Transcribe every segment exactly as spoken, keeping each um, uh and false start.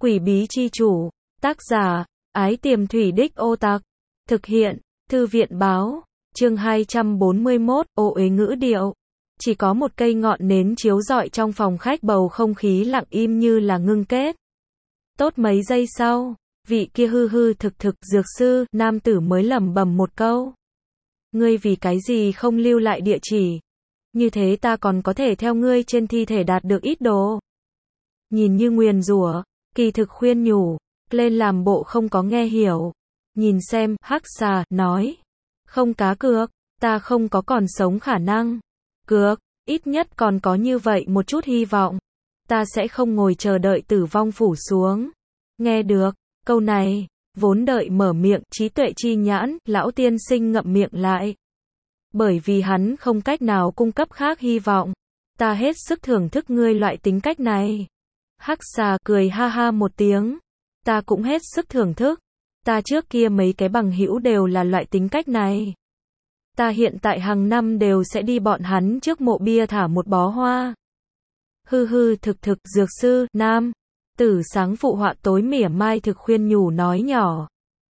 Quỷ bí chi chủ, tác giả, Ái Tiềm Thủy Đích Ô Tặc, thực hiện, Thư viện báo, chương hai trăm bốn mươi mốt, ô uế ngữ điệu. Chỉ có một cây ngọn nến chiếu rọi trong phòng khách, bầu không khí lặng im như là ngưng kết. Tốt mấy giây sau, vị kia hư hư thực thực dược sư, nam tử mới lẩm bẩm một câu. Ngươi vì cái gì không lưu lại địa chỉ? Như thế ta còn có thể theo ngươi trên thi thể đạt được ít đồ. Nhìn như nguyền rủa, kỳ thực khuyên nhủ, lên làm bộ không có nghe hiểu. Nhìn xem, hắc xà, nói. Không cá cược, ta không có còn sống khả năng. Cược, ít nhất còn có như vậy một chút hy vọng. Ta sẽ không ngồi chờ đợi tử vong phủ xuống. Nghe được, câu này, vốn đợi mở miệng, trí tuệ chi nhãn, lão tiên sinh ngậm miệng lại. Bởi vì hắn không cách nào cung cấp khác hy vọng. Ta hết sức thưởng thức ngươi loại tính cách này. Hắc xà cười ha ha một tiếng. Ta cũng hết sức thưởng thức. Ta trước kia mấy cái bằng hữu đều là loại tính cách này. Ta hiện tại hàng năm đều sẽ đi bọn hắn trước mộ bia thả một bó hoa. Hư hư thực thực, dược sư, nam. Tử sáng phụ họa tối mỉa mai thực khuyên nhủ nói nhỏ.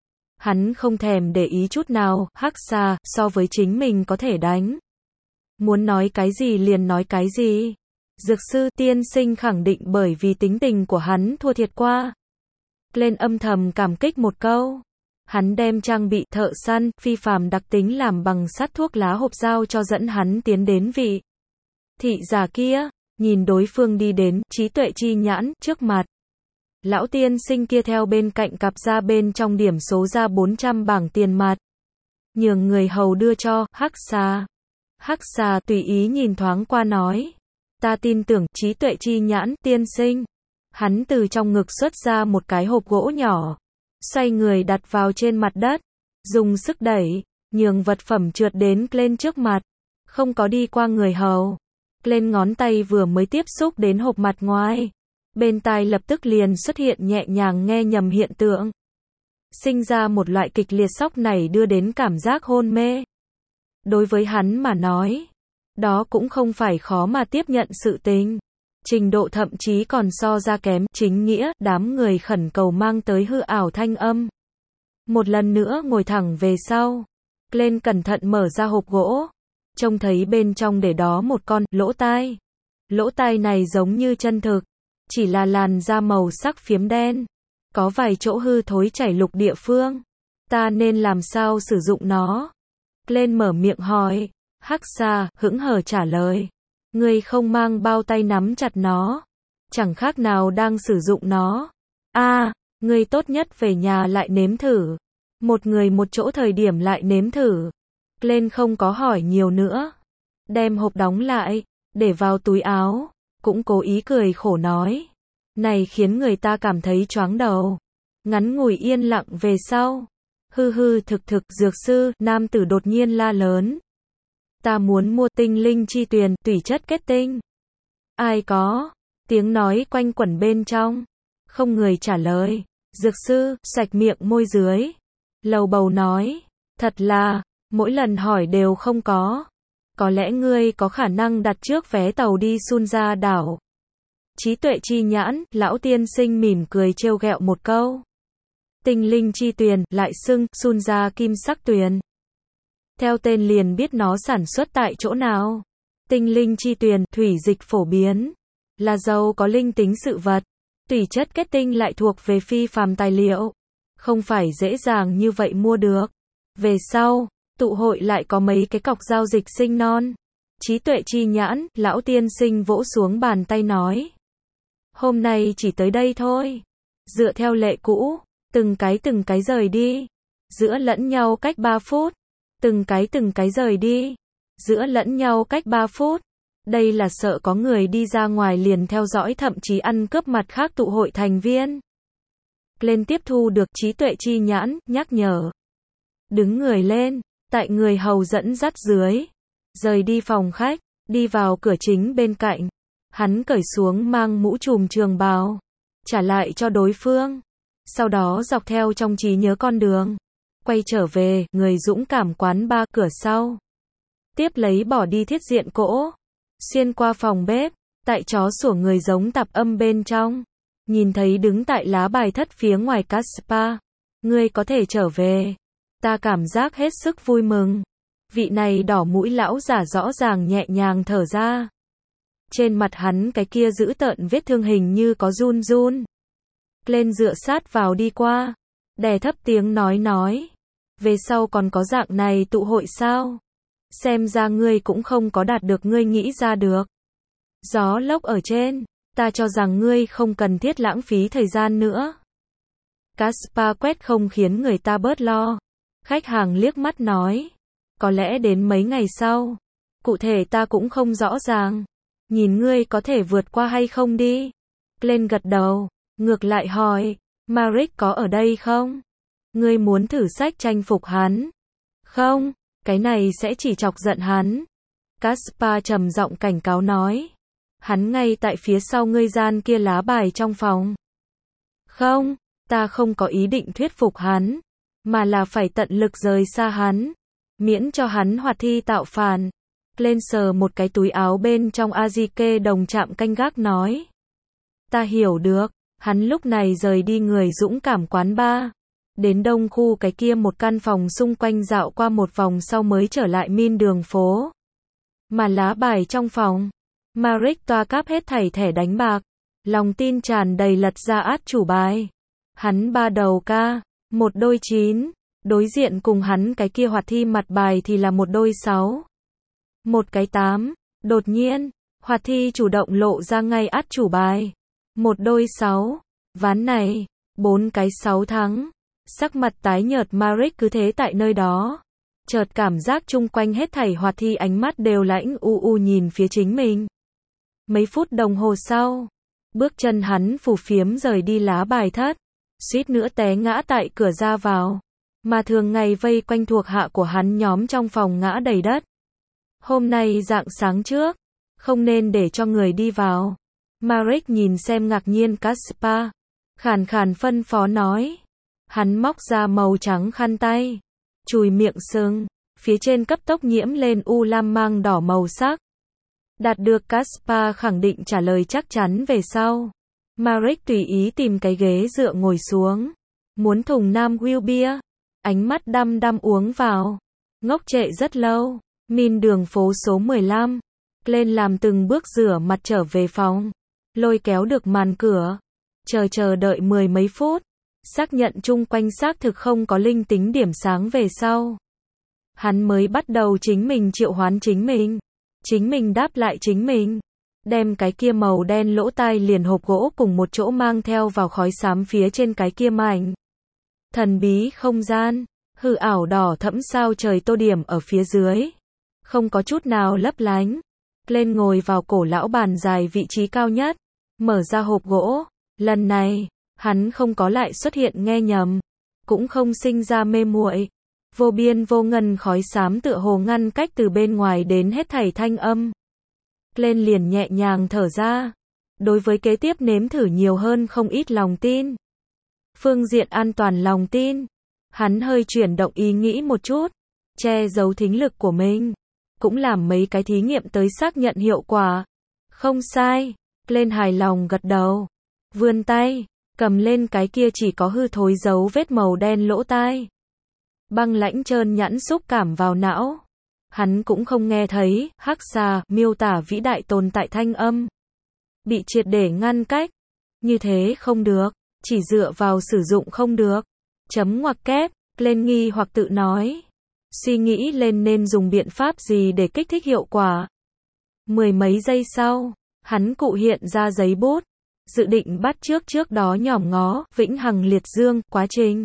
Hắn không thèm để ý chút nào, hắc xà, so với chính mình có thể đánh. Muốn nói cái gì liền nói cái gì. Dược sư tiên sinh khẳng định bởi vì tính tình của hắn thua thiệt qua. Lên âm thầm cảm kích một câu. Hắn đem trang bị thợ săn, phi phàm đặc tính làm bằng sắt thuốc lá hộp dao cho dẫn hắn tiến đến vị thị giả kia, nhìn đối phương đi đến, trí tuệ chi nhãn, trước mặt. Lão tiên sinh kia theo bên cạnh cặp ra bên trong điểm số ra bốn trăm bảng tiền mặt. Nhường người hầu đưa cho, hắc xà. Hắc xà tùy ý nhìn thoáng qua nói. Ta tin tưởng, trí tuệ chi nhãn, tiên sinh. Hắn từ trong ngực xuất ra một cái hộp gỗ nhỏ. Xoay người đặt vào trên mặt đất. Dùng sức đẩy, nhường vật phẩm trượt đến lên trước mặt. Không có đi qua người hầu. Lên ngón tay vừa mới tiếp xúc đến hộp mặt ngoài. Bên tai lập tức liền xuất hiện nhẹ nhàng nghe nhầm hiện tượng. Sinh ra một loại kịch liệt sốc này đưa đến cảm giác hôn mê. Đối với hắn mà nói, đó cũng không phải khó mà tiếp nhận sự tình. Trình độ thậm chí còn so ra kém, chính nghĩa, đám người khẩn cầu mang tới hư ảo thanh âm. Một lần nữa ngồi thẳng về sau. Lên cẩn thận mở ra hộp gỗ. Trông thấy bên trong để đó một con lỗ tai. Lỗ tai này giống như chân thực. Chỉ là làn da màu sắc phiếm đen. Có vài chỗ hư thối chảy lục địa phương. Ta nên làm sao sử dụng nó? Lên mở miệng hỏi. Hắc xà, hững hờ trả lời. Ngươi không mang bao tay nắm chặt nó. Chẳng khác nào đang sử dụng nó. A, à, ngươi tốt nhất về nhà lại nếm thử. Một người một chỗ thời điểm lại nếm thử. Lên không có hỏi nhiều nữa. Đem hộp đóng lại, để vào túi áo. Cũng cố ý cười khổ nói. Này khiến người ta cảm thấy choáng đầu. Ngắn ngủi yên lặng về sau. Hư hư thực thực, dược sư, nam tử đột nhiên la lớn. Ta muốn mua tinh linh chi tuyền, tùy chất kết tinh. Ai có? Tiếng nói quanh quẩn bên trong. Không người trả lời. Dược sư, sạch miệng môi dưới. Lầu bầu nói. Thật là, mỗi lần hỏi đều không có. Có lẽ ngươi có khả năng đặt trước vé tàu đi Sun ra đảo. Trí tuệ chi nhãn, lão tiên sinh mỉm cười trêu ghẹo một câu. Tinh linh chi tuyền, lại xưng, Sun ra kim sắc tuyền. Theo tên liền biết nó sản xuất tại chỗ nào. Tinh linh chi tuyền, thủy dịch phổ biến. Là dầu có linh tính sự vật. Tùy chất kết tinh lại thuộc về phi phàm tài liệu. Không phải dễ dàng như vậy mua được. Về sau, tụ hội lại có mấy cái cọc giao dịch sinh non. Trí tuệ chi nhãn, lão tiên sinh vỗ xuống bàn tay nói. Hôm nay chỉ tới đây thôi. Dựa theo lệ cũ, từng cái từng cái rời đi. Giữa lẫn nhau cách ba phút. Từng cái từng cái rời đi. Giữa lẫn nhau cách ba phút. Đây là sợ có người đi ra ngoài liền theo dõi thậm chí ăn cướp mặt khác tụ hội thành viên. Lên tiếp thu được trí tuệ chi nhãn, nhắc nhở. Đứng người lên, tại người hầu dẫn dắt dưới. Rời đi phòng khách, đi vào cửa chính bên cạnh. Hắn cởi xuống mang mũ trùm trường bào. Trả lại cho đối phương. Sau đó dọc theo trong trí nhớ con đường. Quay trở về, người dũng cảm quán ba cửa sau. Tiếp lấy bỏ đi thiết diện cỗ. Xuyên qua phòng bếp. Tại chó sủa người giống tạp âm bên trong. nhìn thấy đứng tại lá bài thất phía ngoài Caspar. Ngươi có thể trở về. Ta cảm giác hết sức vui mừng. Vị này đỏ mũi lão giả rõ ràng nhẹ nhàng thở ra. Trên mặt hắn cái kia giữ tợn vết thương hình như có run run. Lên dựa sát vào đi qua. Đè thấp tiếng nói nói. Về sau còn có dạng này tụ hội sao? Xem ra ngươi cũng không có đạt được ngươi nghĩ ra được. Gió lốc ở trên. Ta cho rằng ngươi không cần thiết lãng phí thời gian nữa. Caspar quét không khiến người ta bớt lo. Khách hàng liếc mắt nói. Có lẽ đến mấy ngày sau. Cụ thể ta cũng không rõ ràng. Nhìn ngươi có thể vượt qua hay không đi. Glenn gật đầu. Ngược lại hỏi. Maric có ở đây không? Ngươi muốn thử sách chinh phục hắn? Không, cái này sẽ chỉ chọc giận hắn. Caspar trầm giọng cảnh cáo nói. Hắn ngay tại phía sau ngươi gian kia lá bài trong phòng. Không, ta không có ý định thuyết phục hắn, mà là phải tận lực rời xa hắn, miễn cho hắn hoạt thi tạo phản. Lên sờ một cái túi áo bên trong Azike đồng chạm canh gác nói. Ta hiểu được, hắn lúc này rời đi người dũng cảm quán bar. Đến đông khu cái kia một căn phòng xung quanh dạo qua một vòng sau mới trở lại min đường phố. Mà lá bài trong phòng. Maric toa cáp hết thảy thẻ đánh bạc. Lòng tin tràn đầy lật ra át chủ bài. Hắn ba đầu ca. Một đôi chín. Đối diện cùng hắn cái kia hoạt thi mặt bài thì là một đôi sáu. Một cái tám. Đột nhiên. Hoạt thi chủ động lộ ra ngay át chủ bài. Một đôi sáu. Ván này. Bốn cái sáu thắng. Sắc mặt tái nhợt Maric cứ thế tại nơi đó. Chợt cảm giác chung quanh hết thảy hoạt thi ánh mắt đều lãnh u u nhìn phía chính mình. Mấy phút đồng hồ sau, bước chân hắn phù phiếm rời đi lá bài thất, suýt nữa té ngã tại cửa ra vào, mà thường ngày vây quanh thuộc hạ của hắn nhóm trong phòng ngã đầy đất. Hôm nay rạng sáng trước, không nên để cho người đi vào. Maric nhìn xem ngạc nhiên Caspar, khàn khàn phân phó nói. Hắn móc ra màu trắng khăn tay, chùi miệng sưng, phía trên cấp tốc nhiễm lên u lam mang đỏ màu sắc. Đạt được Caspar khẳng định trả lời chắc chắn về sau. Maric tùy ý tìm cái ghế dựa ngồi xuống. Muốn thùng Nam Will bia. Ánh mắt đăm đăm uống vào. Ngốc trệ rất lâu. Min đường phố số mười lăm. Lên làm từng bước rửa mặt trở về phòng. Lôi kéo được màn cửa. Chờ chờ đợi mười mấy phút. Xác nhận chung quanh xác thực không có linh tính điểm sáng về sau. Hắn mới bắt đầu chính mình triệu hoán chính mình. Chính mình đáp lại chính mình. Đem cái kia màu đen lỗ tai liền hộp gỗ cùng một chỗ mang theo vào khói xám phía trên cái kia mảnh. Thần bí không gian. Hư ảo đỏ thẫm sao trời tô điểm ở phía dưới. Không có chút nào lấp lánh. Lên ngồi vào cổ lão bàn dài vị trí cao nhất. Mở ra hộp gỗ. Lần này, hắn không có lại xuất hiện nghe nhầm. Cũng không sinh ra mê muội. Vô biên vô ngần khói xám tựa hồ ngăn cách từ bên ngoài đến hết thảy thanh âm. Lên liền nhẹ nhàng thở ra. Đối với kế tiếp nếm thử nhiều hơn không ít lòng tin. Phương diện an toàn lòng tin. Hắn hơi chuyển động ý nghĩ một chút. Che giấu thính lực của mình. Cũng làm mấy cái thí nghiệm tới xác nhận hiệu quả. Không sai. Lên hài lòng gật đầu. Vươn tay. Cầm lên cái kia chỉ có hư thối dấu vết màu đen lỗ tai. Băng lãnh trơn nhẵn xúc cảm vào não. Hắn cũng không nghe thấy, hắc xà, miêu tả vĩ đại tồn tại thanh âm. Bị triệt để ngăn cách. Như thế không được, chỉ dựa vào sử dụng không được. Chấm ngoặc kép, lên nghi hoặc tự nói. Suy nghĩ lên nên dùng biện pháp gì để kích thích hiệu quả. Mười mấy giây sau, hắn cụ hiện ra giấy bút. Dự định bắt trước trước đó nhòm ngó, vĩnh hằng liệt dương, quá trình.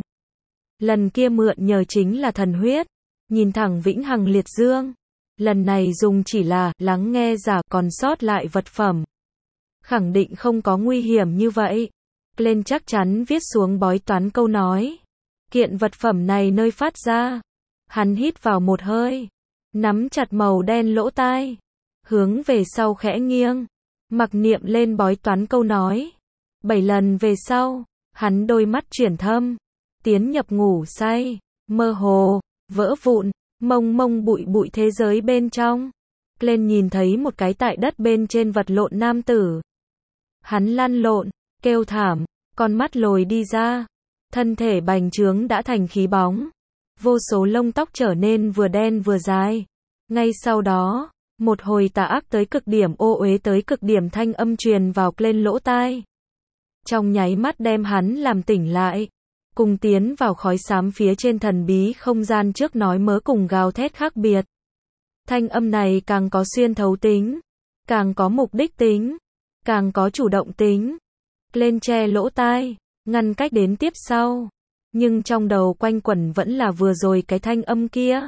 Lần kia mượn nhờ chính là thần huyết. Nhìn thẳng vĩnh hằng liệt dương. Lần này dùng chỉ là lắng nghe giả còn sót lại vật phẩm. Khẳng định không có nguy hiểm như vậy. Lên chắc chắn viết xuống bói toán câu nói. Kiện vật phẩm này nơi phát ra. Hắn hít vào một hơi. Nắm chặt màu đen lỗ tai. Hướng về sau khẽ nghiêng. Mặc niệm lên bói toán câu nói. Bảy lần về sau. Hắn đôi mắt chuyển thâm. Tiến nhập ngủ say. Mơ hồ. Vỡ vụn. Mông mông bụi bụi thế giới bên trong. Lên nhìn thấy một cái tại đất bên trên vật lộn nam tử. Hắn lăn lộn. kêu thảm, con mắt lồi đi ra, thân thể bành trướng đã thành khí bóng, vô số lông tóc trở nên vừa đen vừa dài. Ngay sau đó, một hồi tà ác tới cực điểm, ô uế tới cực điểm thanh âm truyền vào lên lỗ tai. Trong nháy mắt đem hắn làm tỉnh lại, cùng tiến vào khói xám phía trên thần bí không gian trước nói mớ cùng gào thét khác biệt. Thanh âm này càng có xuyên thấu tính, càng có mục đích tính, càng có chủ động tính. Lên che lỗ tai, ngăn cách đến tiếp sau. Nhưng trong đầu quanh quẩn vẫn là vừa rồi cái thanh âm kia.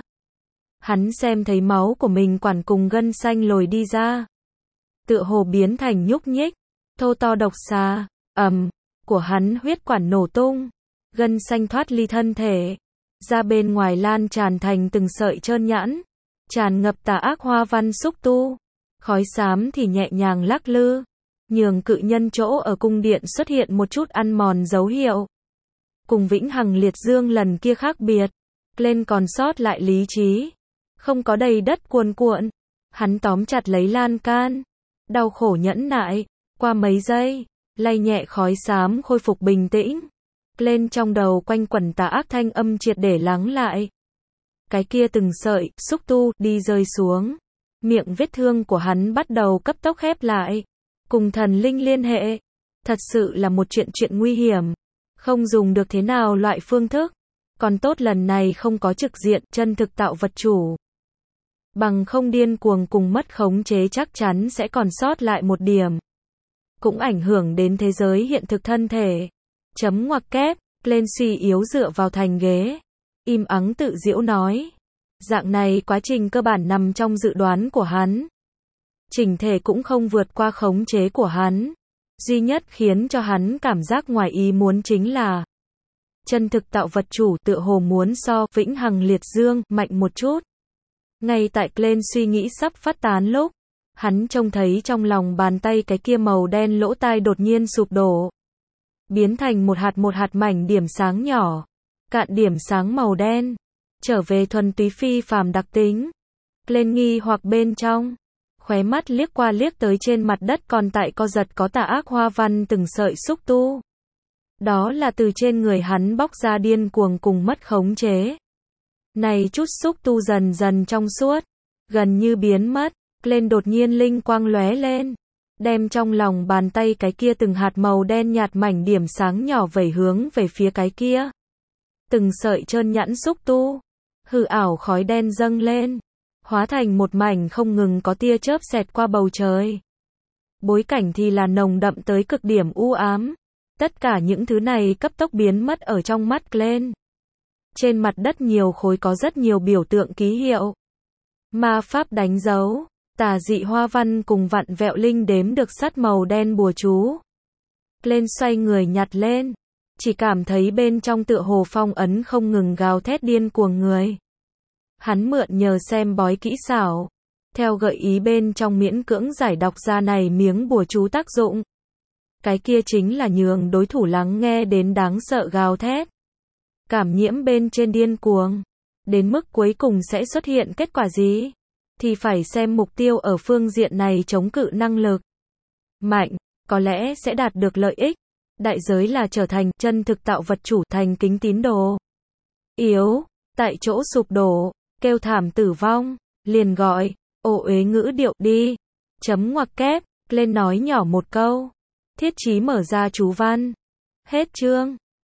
Hắn xem thấy máu của mình quản cùng gân xanh lồi đi ra. Tựa hồ biến thành nhúc nhích, thô to độc xà, ầm, của hắn huyết quản nổ tung. Gân xanh thoát ly thân thể, ra bên ngoài lan tràn thành từng sợi trơn nhẵn, tràn ngập tà ác hoa văn xúc tu. Khói xám thì nhẹ nhàng lắc lư, nhường cự nhân chỗ ở cung điện xuất hiện một chút ăn mòn dấu hiệu. Cùng vĩnh hằng liệt dương lần kia khác biệt, lên còn sót lại lý trí, không có đầy đất cuồn cuộn. Hắn tóm chặt lấy lan can, đau khổ nhẫn nại, qua mấy giây, lay nhẹ khói xám khôi phục bình tĩnh. Lên trong đầu quanh quẩn tà ác thanh âm triệt để lắng lại. Cái kia từng sợi, xúc tu, đi rơi xuống. Miệng vết thương của hắn bắt đầu cấp tốc khép lại. Cùng thần linh liên hệ. Thật sự là một chuyện chuyện nguy hiểm. Không dùng được thế nào loại phương thức. Còn tốt lần này không có trực diện, chân thực tạo vật chủ. Bằng không điên cuồng cùng mất khống chế chắc chắn sẽ còn sót lại một điểm. Cũng ảnh hưởng đến thế giới hiện thực thân thể. Chấm ngoặc kép, lên suy yếu dựa vào thành ghế. Im ắng tự giễu nói. Dạng này quá trình cơ bản nằm trong dự đoán của hắn. Chỉnh thể cũng không vượt qua khống chế của hắn. Duy nhất khiến cho hắn cảm giác ngoài ý muốn chính là chân thực tạo vật chủ tựa hồ muốn so vĩnh hằng liệt dương mạnh một chút. Ngay tại Glenn suy nghĩ sắp phát tán lúc, hắn trông thấy trong lòng bàn tay cái kia màu đen lỗ tai đột nhiên sụp đổ. Biến thành một hạt một hạt mảnh điểm sáng nhỏ. Cạn điểm sáng màu đen. Trở về thuần túy phi phàm đặc tính. Glenn nghi hoặc bên trong. Khóe mắt liếc qua liếc tới trên mặt đất còn tại co giật có tà ác hoa văn từng sợi xúc tu. Đó là từ trên người hắn bóc ra điên cuồng cùng mất khống chế. Này chút xúc tu dần dần trong suốt. Gần như biến mất. Glenn đột nhiên linh quang lóe lên. Đem trong lòng bàn tay cái kia từng hạt màu đen nhạt mảnh điểm sáng nhỏ vẩy hướng về phía cái kia. Từng sợi trơn nhẵn xúc tu. Hư ảo khói đen dâng lên. Hóa thành một mảnh không ngừng có tia chớp xẹt qua bầu trời. Bối cảnh thì là nồng đậm tới cực điểm u ám. Tất cả những thứ này cấp tốc biến mất ở trong mắt Glenn. Trên mặt đất nhiều khối có rất nhiều biểu tượng ký hiệu. Ma pháp đánh dấu. Tà dị hoa văn cùng vặn vẹo linh đếm được sắt màu đen bùa chú. Glenn xoay người nhặt lên. Chỉ cảm thấy bên trong tựa hồ phong ấn không ngừng gào thét điên cuồng người. Hắn mượn nhờ xem bói kỹ xảo. Theo gợi ý bên trong miễn cưỡng giải đọc ra này miếng bùa chú tác dụng. Cái kia chính là nhường đối thủ lắng nghe đến đáng sợ gào thét. Cảm nhiễm bên trên điên cuồng. Đến mức cuối cùng sẽ xuất hiện kết quả gì? Thì phải xem mục tiêu ở phương diện này chống cự năng lực mạnh, có lẽ sẽ đạt được lợi ích. Đại giới là trở thành chân thực tạo vật chủ thành kính tín đồ. Yếu, tại chỗ sụp đổ, kêu thảm tử vong, liền gọi, ô uế ngữ điệu đi. Chấm ngoặc kép, lên nói nhỏ một câu. Thiết chí mở ra chú văn. Hết chương.